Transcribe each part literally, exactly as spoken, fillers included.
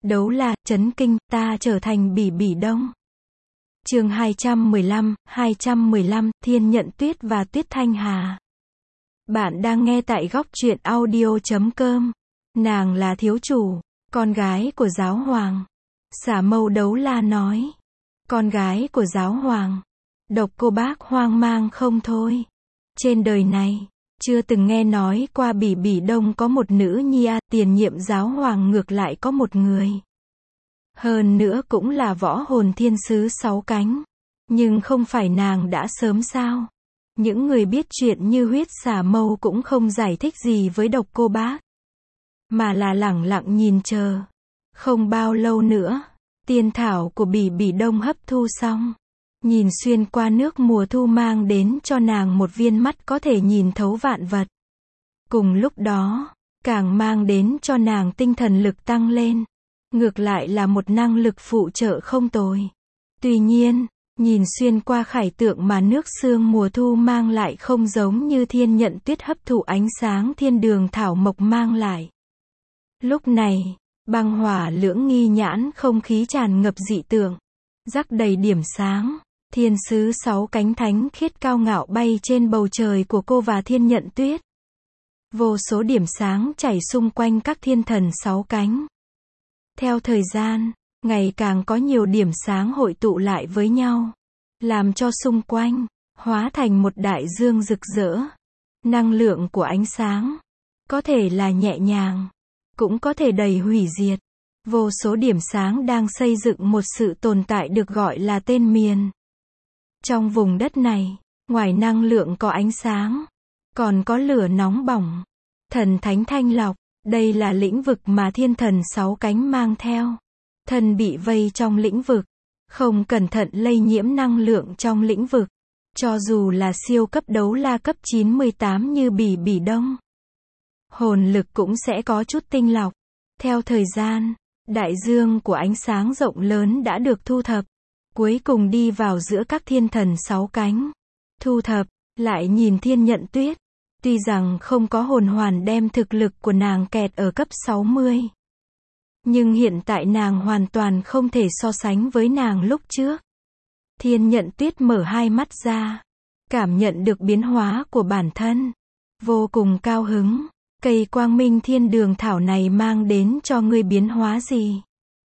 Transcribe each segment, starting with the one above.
Đấu la, chấn kinh, ta trở thành Bỉ Bỉ Đông. Chương hai trăm mười lăm, hai trăm mười lăm, Thiên Nhận Tuyết và Tuyết Thanh Hà. Bạn đang nghe tại góc truyện audio chấm com. Nàng là thiếu chủ, con gái của giáo hoàng. Xả Mâu Đấu La nói. Con gái của giáo hoàng. Độc Cô Bác hoang mang không thôi. Trên đời này, chưa từng nghe nói qua Bỉ Bỉ Đông có một nữ nhi à, tiền nhiệm giáo hoàng ngược lại có một người. Hơn nữa cũng là võ hồn thiên sứ sáu cánh. Nhưng không phải nàng đã sớm sao? Những người biết chuyện như Huyết Xả Mâu cũng không giải thích gì với Độc Cô Bác. Mà là lẳng lặng nhìn chờ. Không bao lâu nữa, tiên thảo của Bỉ Bỉ Đông hấp thu xong. Nhìn xuyên qua nước mùa thu mang đến cho nàng một viên mắt có thể nhìn thấu vạn vật. Cùng lúc đó, càng mang đến cho nàng tinh thần lực tăng lên. Ngược lại là một năng lực phụ trợ không tồi. Tuy nhiên, nhìn xuyên qua khải tượng mà nước sương mùa thu mang lại không giống như Thiên Nhận Tuyết hấp thụ ánh sáng thiên đường thảo mộc mang lại. Lúc này, băng hỏa lưỡng nghi nhãn không khí tràn ngập dị tượng. Rắc đầy điểm sáng. Thiên sứ sáu cánh thánh khiết cao ngạo bay trên bầu trời của cô và Thiên Nhận Tuyết. Vô số điểm sáng chảy xung quanh các thiên thần sáu cánh. Theo thời gian, ngày càng có nhiều điểm sáng hội tụ lại với nhau, làm cho xung quanh hóa thành một đại dương rực rỡ. Năng lượng của ánh sáng có thể là nhẹ nhàng, cũng có thể đầy hủy diệt. Vô số điểm sáng đang xây dựng một sự tồn tại được gọi là tên miền. Trong vùng đất này, ngoài năng lượng có ánh sáng, còn có lửa nóng bỏng. Thần thánh thanh lọc, đây là lĩnh vực mà thiên thần sáu cánh mang theo. Thần bị vây trong lĩnh vực, không cẩn thận lây nhiễm năng lượng trong lĩnh vực. Cho dù là siêu cấp đấu la cấp chín mươi tám như Bỉ Bỉ Đông, hồn lực cũng sẽ có chút tinh lọc. Theo thời gian, đại dương của ánh sáng rộng lớn đã được thu thập. Cuối cùng đi vào giữa các thiên thần sáu cánh. Thu thập, lại nhìn Thiên Nhận Tuyết. Tuy rằng không có hồn hoàn đem thực lực của nàng kẹt ở cấp sáu mươi. Nhưng hiện tại nàng hoàn toàn không thể so sánh với nàng lúc trước. Thiên Nhận Tuyết mở hai mắt ra. Cảm nhận được biến hóa của bản thân. Vô cùng cao hứng. Cây quang minh thiên đường thảo này mang đến cho ngươi biến hóa gì?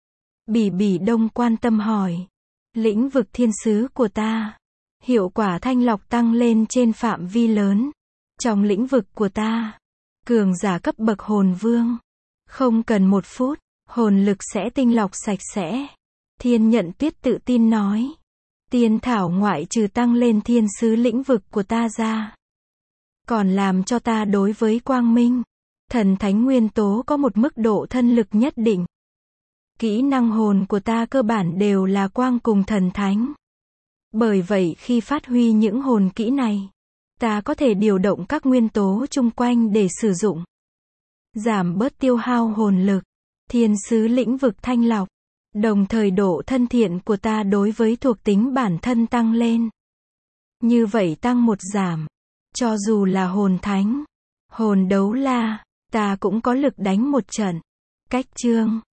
Bỉ Bỉ Đông quan tâm hỏi. Lĩnh vực thiên sứ của ta. Hiệu quả thanh lọc tăng lên trên phạm vi lớn. Trong lĩnh vực của ta, cường giả cấp bậc hồn vương. Không cần một phút, hồn lực sẽ tinh lọc sạch sẽ. Thiên Nhận Tuyết tự tin nói. Tiên thảo ngoại trừ tăng lên thiên sứ lĩnh vực của ta ra, còn làm cho ta đối với quang minh, thần thánh nguyên tố có một mức độ thân lực nhất định. Kỹ năng hồn của ta cơ bản đều là quang cùng thần thánh. Bởi vậy khi phát huy những hồn kỹ này, ta có thể điều động các nguyên tố chung quanh để sử dụng. Giảm bớt tiêu hao hồn lực. Thiên sứ lĩnh vực thanh lọc. Đồng thời độ thân thiện của ta đối với thuộc tính bản thân tăng lên. Như vậy tăng một giảm. Cho dù là hồn thánh, hồn đấu la, ta cũng có lực đánh một trận. Cách chương.